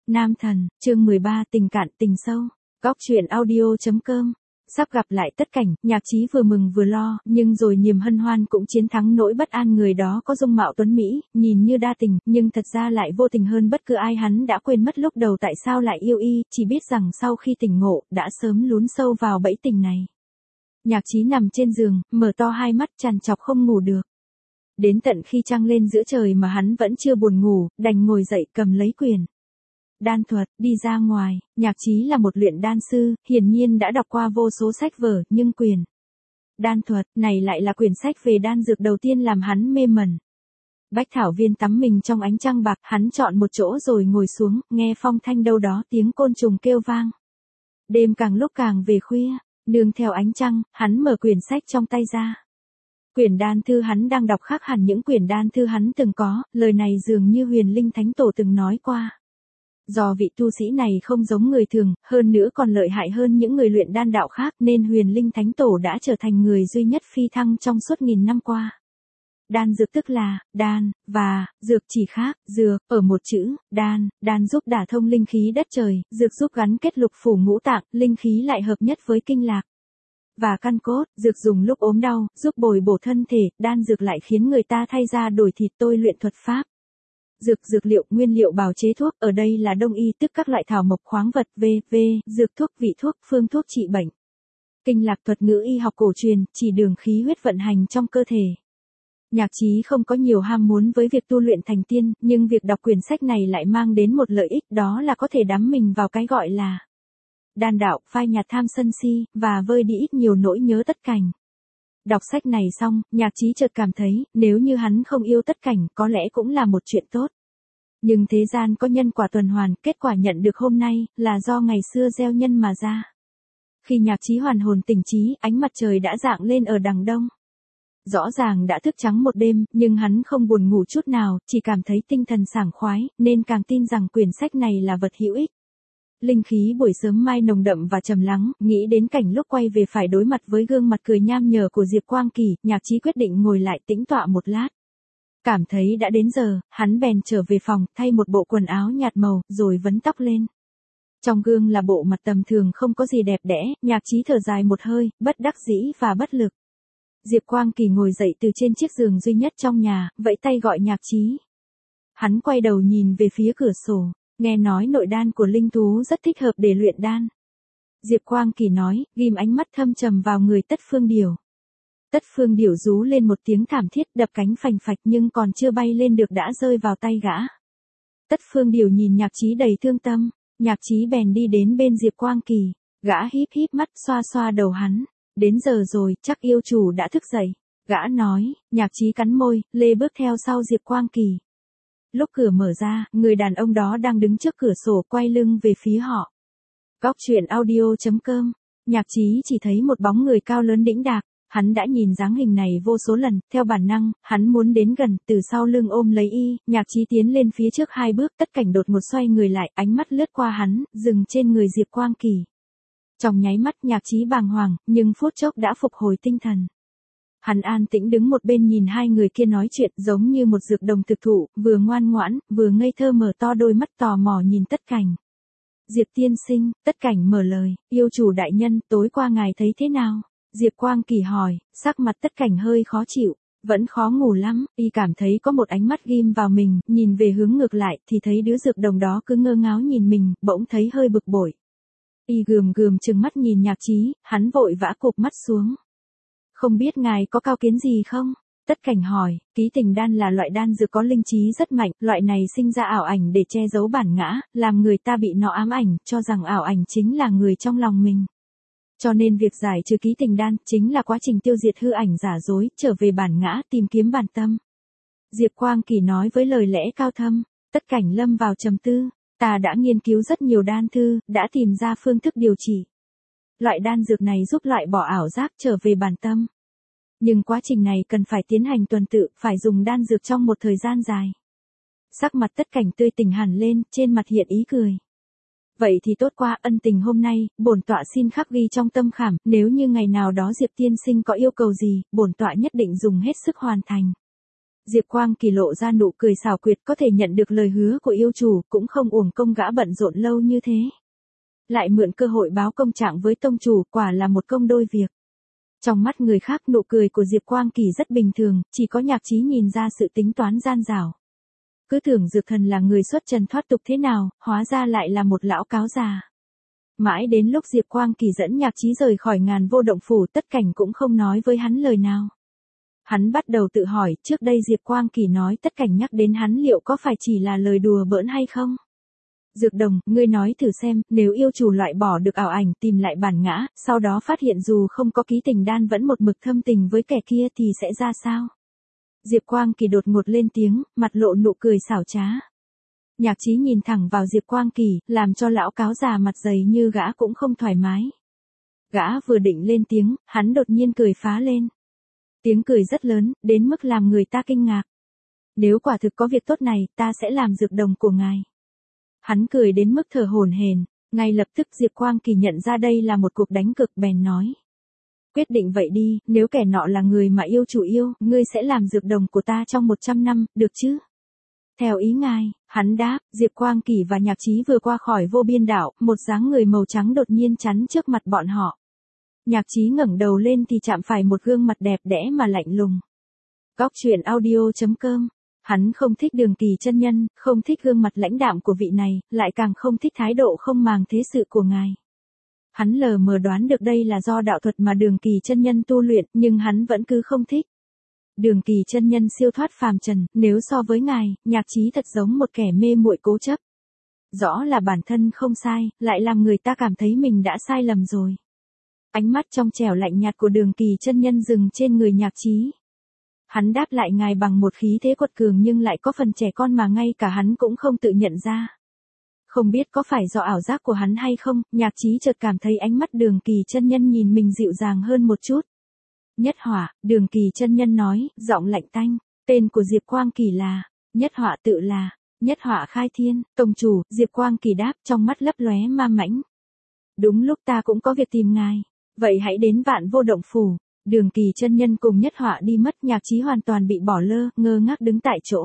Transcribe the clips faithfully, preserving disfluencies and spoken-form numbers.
Nam thần, chương mười ba, tình cạn tình sâu. Góc truyện audio chấm com. Sắp gặp lại Tất Cảnh, Nhạc Chí vừa mừng vừa lo, nhưng rồi niềm hân hoan cũng chiến thắng nỗi bất an. Người đó có dung mạo tuấn mỹ, nhìn như đa tình, nhưng thật ra lại vô tình hơn bất cứ ai. Hắn đã quên mất lúc đầu tại sao lại yêu y, chỉ biết rằng sau khi tỉnh ngộ, đã sớm lún sâu vào bẫy tình này. Nhạc Chí nằm trên giường, mở to hai mắt trằn trọc không ngủ được. Đến tận khi trăng lên giữa trời mà hắn vẫn chưa buồn ngủ, đành ngồi dậy cầm lấy quyển đan thuật, đi ra ngoài. Nhạc Chí là một luyện đan sư, hiển nhiên đã đọc qua vô số sách vở, nhưng quyển đan thuật này lại là quyển sách về đan dược đầu tiên làm hắn mê mẩn. Bách thảo viên tắm mình trong ánh trăng bạc, hắn chọn một chỗ rồi ngồi xuống, nghe phong thanh đâu đó tiếng côn trùng kêu vang. Đêm càng lúc càng về khuya, nương theo ánh trăng, hắn mở quyển sách trong tay ra. Quyển đan thư hắn đang đọc khác hẳn những quyển đan thư hắn từng có, lời này dường như Huyền Linh Thánh Tổ từng nói qua. Do vị tu sĩ này không giống người thường, hơn nữa còn lợi hại hơn những người luyện đan đạo khác, nên Huyền Linh Thánh Tổ đã trở thành người duy nhất phi thăng trong suốt nghìn năm qua. Đan dược tức là, đan, và, dược chỉ khác, dược, ở một chữ, đan, đan giúp đả thông linh khí đất trời, dược giúp gắn kết lục phủ ngũ tạng, linh khí lại hợp nhất với kinh lạc và căn cốt, dược dùng lúc ốm đau, giúp bồi bổ thân thể, đan dược lại khiến người ta thay da đổi thịt tôi luyện thuật pháp. Dược, dược liệu, nguyên liệu bào chế thuốc, ở đây là đông y tức các loại thảo mộc khoáng vật, v, v, dược thuốc, vị thuốc, phương thuốc trị bệnh. Kinh lạc thuật ngữ y học cổ truyền, chỉ đường khí huyết vận hành trong cơ thể. Nhạc Chí không có nhiều ham muốn với việc tu luyện thành tiên, nhưng việc đọc quyển sách này lại mang đến một lợi ích, đó là có thể đắm mình vào cái gọi là đan đạo, phai nhạt tham sân si, và vơi đi ít nhiều nỗi nhớ Tất Cảnh. Đọc sách này xong, Nhạc Chí chợt cảm thấy, nếu như hắn không yêu Tất Cảnh, có lẽ cũng là một chuyện tốt. Nhưng thế gian có nhân quả tuần hoàn, kết quả nhận được hôm nay, là do ngày xưa gieo nhân mà ra. Khi Nhạc Chí hoàn hồn tỉnh trí, ánh mặt trời đã rạng lên ở đằng đông. Rõ ràng đã thức trắng một đêm, nhưng hắn không buồn ngủ chút nào, chỉ cảm thấy tinh thần sảng khoái, nên càng tin rằng quyển sách này là vật hữu ích. Linh khí buổi sớm mai nồng đậm và trầm lắng, nghĩ đến cảnh lúc quay về phải đối mặt với gương mặt cười nham nhở của Diệp Quang Kỳ, Nhạc Chí quyết định ngồi lại tĩnh tọa một lát. Cảm thấy đã đến giờ, hắn bèn trở về phòng, thay một bộ quần áo nhạt màu, rồi vấn tóc lên. Trong gương là bộ mặt tầm thường không có gì đẹp đẽ, Nhạc Chí thở dài một hơi, bất đắc dĩ và bất lực. Diệp Quang Kỳ ngồi dậy từ trên chiếc giường duy nhất trong nhà, vẫy tay gọi Nhạc Chí. Hắn quay đầu nhìn về phía cửa sổ. Nghe nói nội đan của linh thú rất thích hợp để luyện đan. Diệp Quang Kỳ nói, ghim ánh mắt thâm trầm vào người Tất Phương Điểu. Tất Phương Điểu rú lên một tiếng thảm thiết, đập cánh phành phạch, nhưng còn chưa bay lên được đã rơi vào tay gã. Tất Phương Điểu nhìn Nhạc Chí đầy thương tâm, Nhạc Chí bèn đi đến bên Diệp Quang Kỳ, gã híp híp mắt xoa xoa đầu hắn. Đến giờ rồi, chắc yêu chủ đã thức dậy. Gã nói, Nhạc Chí cắn môi, lê bước theo sau Diệp Quang Kỳ. Lúc cửa mở ra, người đàn ông đó đang đứng trước cửa sổ quay lưng về phía họ. Góc truyện audio chấm com. Nhạc Chí chỉ thấy một bóng người cao lớn đĩnh đạc, hắn đã nhìn dáng hình này vô số lần, theo bản năng, hắn muốn đến gần, từ sau lưng ôm lấy y, Nhạc Chí tiến lên phía trước hai bước, Tất Cảnh đột ngột xoay người lại, ánh mắt lướt qua hắn, dừng trên người Diệp Quang Kỳ. Trong nháy mắt Nhạc Chí bàng hoàng, nhưng phút chốc đã phục hồi tinh thần. Hắn an tĩnh đứng một bên nhìn hai người kia nói chuyện, giống như một dược đồng thực thụ, vừa ngoan ngoãn, vừa ngây thơ mở to đôi mắt tò mò nhìn Tất Cảnh. Diệp tiên sinh, Tất Cảnh mở lời, yêu chủ đại nhân, tối qua ngài thấy thế nào? Diệp Quang Kỳ hỏi, sắc mặt Tất Cảnh hơi khó chịu, vẫn khó ngủ lắm, y cảm thấy có một ánh mắt ghim vào mình, nhìn về hướng ngược lại, thì thấy đứa dược đồng đó cứ ngơ ngáo nhìn mình, bỗng thấy hơi bực bội. Y gườm gườm trừng mắt nhìn Nhạc Chí, hắn vội vã cụp mắt xuống. Không biết ngài có cao kiến gì không? Tất Cảnh hỏi, ký tình đan là loại đan dược có linh trí rất mạnh, loại này sinh ra ảo ảnh để che giấu bản ngã, làm người ta bị nó ám ảnh, cho rằng ảo ảnh chính là người trong lòng mình. Cho nên việc giải trừ ký tình đan, chính là quá trình tiêu diệt hư ảnh giả dối, trở về bản ngã, tìm kiếm bản tâm. Diệp Quang Kỳ nói với lời lẽ cao thâm. Tất Cảnh lâm vào trầm tư, ta đã nghiên cứu rất nhiều đan thư, đã tìm ra phương thức điều trị. Loại đan dược này giúp loại bỏ ảo giác trở về bản tâm. Nhưng quá trình này cần phải tiến hành tuần tự, phải dùng đan dược trong một thời gian dài. Sắc mặt Tất Cảnh tươi tỉnh hẳn lên, trên mặt hiện ý cười. Vậy thì tốt quá, ân tình hôm nay, bổn tọa xin khắc ghi trong tâm khảm, nếu như ngày nào đó Diệp tiên sinh có yêu cầu gì, bổn tọa nhất định dùng hết sức hoàn thành. Diệp Quang Kỳ lộ ra nụ cười xảo quyệt, có thể nhận được lời hứa của yêu chủ, cũng không uổng công gã bận rộn lâu như thế. Lại mượn cơ hội báo công trạng với tông chủ, quả là một công đôi việc. Trong mắt người khác nụ cười của Diệp Quang Kỳ rất bình thường, chỉ có Nhạc Chí nhìn ra sự tính toán gian xảo. Cứ tưởng Dược Thần là người xuất trần thoát tục thế nào, hóa ra lại là một lão cáo già. Mãi đến lúc Diệp Quang Kỳ dẫn Nhạc Chí rời khỏi Ngàn Vô Động Phủ, Tất Cảnh cũng không nói với hắn lời nào. Hắn bắt đầu tự hỏi, trước đây Diệp Quang Kỳ nói Tất Cảnh nhắc đến hắn liệu có phải chỉ là lời đùa bỡn hay không? Dược Đồng, ngươi nói thử xem, nếu yêu chủ loại bỏ được ảo ảnh, tìm lại bản ngã, sau đó phát hiện dù không có ký tình đan vẫn một mực thâm tình với kẻ kia thì sẽ ra sao? Diệp Quang Kỳ đột ngột lên tiếng, mặt lộ nụ cười xảo trá. Nhạc Chí nhìn thẳng vào Diệp Quang Kỳ, làm cho lão cáo già mặt dày như gã cũng không thoải mái. Gã vừa định lên tiếng, hắn đột nhiên cười phá lên. Tiếng cười rất lớn, đến mức làm người ta kinh ngạc. Nếu quả thực có việc tốt này, ta sẽ làm Dược Đồng của ngài. Hắn cười đến mức thở hổn hển, ngay lập tức Diệp Quang Kỳ nhận ra đây là một cuộc đánh cực, bèn nói. Quyết định vậy đi, nếu kẻ nọ là người mà yêu chủ yêu, ngươi sẽ làm Dược Đồng của ta trong một trăm năm, được chứ? Theo ý ngài, hắn đáp. Diệp Quang Kỳ và Nhạc Chí vừa qua khỏi Vô Biên Đảo, một dáng người màu trắng đột nhiên chắn trước mặt bọn họ. Nhạc Chí ngẩng đầu lên thì chạm phải một gương mặt đẹp đẽ mà lạnh lùng. Góc truyện audio chấm com. Hắn không thích Đường Kỳ chân nhân, không thích gương mặt lãnh đạm của vị này, lại càng không thích thái độ không màng thế sự của ngài. Hắn lờ mờ đoán được đây là do đạo thuật mà Đường Kỳ chân nhân tu luyện, nhưng hắn vẫn cứ không thích. Đường Kỳ chân nhân siêu thoát phàm trần, nếu so với ngài, Nhạc Chí thật giống một kẻ mê muội cố chấp. Rõ là bản thân không sai, lại làm người ta cảm thấy mình đã sai lầm rồi. Ánh mắt trong trẻo lạnh nhạt của Đường Kỳ chân nhân dừng trên người Nhạc Chí. Hắn đáp lại ngài bằng một khí thế quật cường nhưng lại có phần trẻ con mà ngay cả hắn cũng không tự nhận ra. Không biết có phải do ảo giác của hắn hay không, Nhạc Chí chợt cảm thấy ánh mắt Đường Kỳ chân nhân nhìn mình dịu dàng hơn một chút. Nhất Hỏa, Đường Kỳ chân nhân nói, giọng lạnh tanh, tên của Diệp Quang Kỳ là, Nhất Hỏa tự là, Nhất Hỏa khai thiên, tông chủ, Diệp Quang Kỳ đáp trong mắt lấp lóe ma mãnh. Đúng lúc ta cũng có việc tìm ngài, vậy hãy đến Vạn Vô Động Phủ. Đường Kỳ chân nhân cùng Nhất Hỏa đi mất, Nhạc Chí hoàn toàn bị bỏ lơ, ngơ ngác đứng tại chỗ.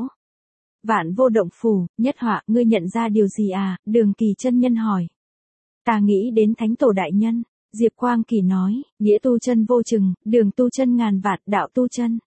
Vạn Vô Động Phủ, Nhất Hỏa, ngươi nhận ra điều gì à? Đường Kỳ chân nhân hỏi. Ta nghĩ đến Thánh Tổ đại nhân. Diệp Quang Kỳ nói, nghĩa tu chân vô chừng, đường tu chân ngàn vạn, đạo tu chân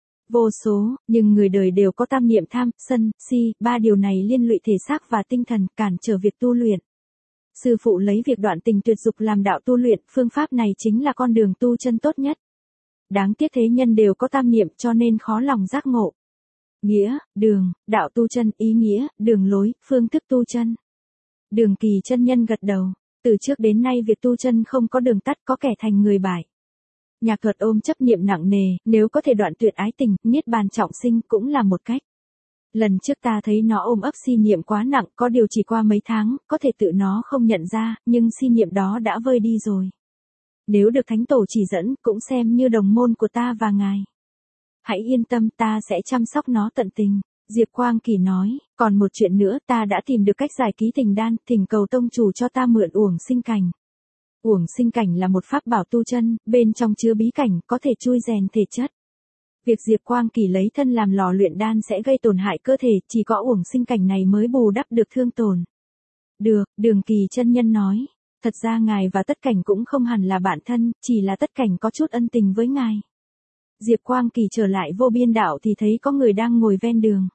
vô số, nhưng người đời đều có tam niệm tham, sân, si, ba điều này liên lụy thể xác và tinh thần, cản trở việc tu luyện. Sư phụ lấy việc đoạn tình tuyệt dục làm đạo tu luyện, phương pháp này chính là con đường tu chân tốt nhất. Đáng tiếc thế nhân đều có tam niệm cho nên khó lòng giác ngộ. Nghĩa, đường, đạo tu chân, ý nghĩa, đường lối, phương thức tu chân. Đường Kỳ chân nhân gật đầu. Từ trước đến nay việc tu chân không có đường tắt, có kẻ thành người bại. Nhạc Thuật ôm chấp niệm nặng nề, nếu có thể đoạn tuyệt ái tình, niết bàn trọng sinh cũng là một cách. Lần trước ta thấy nó ôm ấp si niệm quá nặng, có điều chỉ qua mấy tháng, có thể tự nó không nhận ra, nhưng si niệm đó đã vơi đi rồi. Nếu được Thánh Tổ chỉ dẫn, cũng xem như đồng môn của ta và ngài. Hãy yên tâm, ta sẽ chăm sóc nó tận tình. Diệp Quang Kỳ nói, còn một chuyện nữa, ta đã tìm được cách giải ký tình đan, thỉnh cầu tông chủ cho ta mượn uổng sinh cảnh. Uổng sinh cảnh là một pháp bảo tu chân, bên trong chứa bí cảnh, có thể chui rèn thể chất. Việc Diệp Quang Kỳ lấy thân làm lò luyện đan sẽ gây tổn hại cơ thể, chỉ có uổng sinh cảnh này mới bù đắp được thương tổn. Được, Đường Kỳ chân nhân nói, thật ra ngài và Tất Cảnh cũng không hẳn là bạn thân, chỉ là Tất Cảnh có chút ân tình với ngài. Diệp Quang Kỳ trở lại Vô Biên Đảo thì thấy có người đang ngồi ven đường.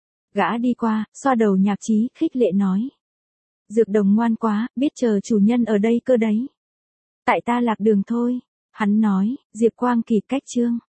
Gã đi qua, xoa đầu Nhạc Chí, khích lệ nói. Dược Đồng ngoan quá, biết chờ chủ nhân ở đây cơ đấy. Tại ta lạc đường thôi. Hắn nói, Diệp Quang Kỳ cách chương.